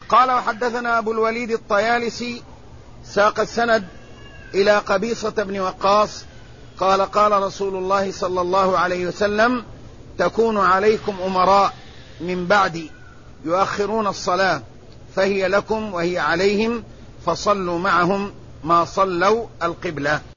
قال وحدثنا أبو الوليد الطيالسي ساق السند إلى قبيصة بن وقاص قال قال رسول الله صلى الله عليه وسلم تكون عليكم أمراء من بعدي يؤخرون الصلاة فهي لكم وهي عليهم فصلوا معهم ما صلوا القبلة.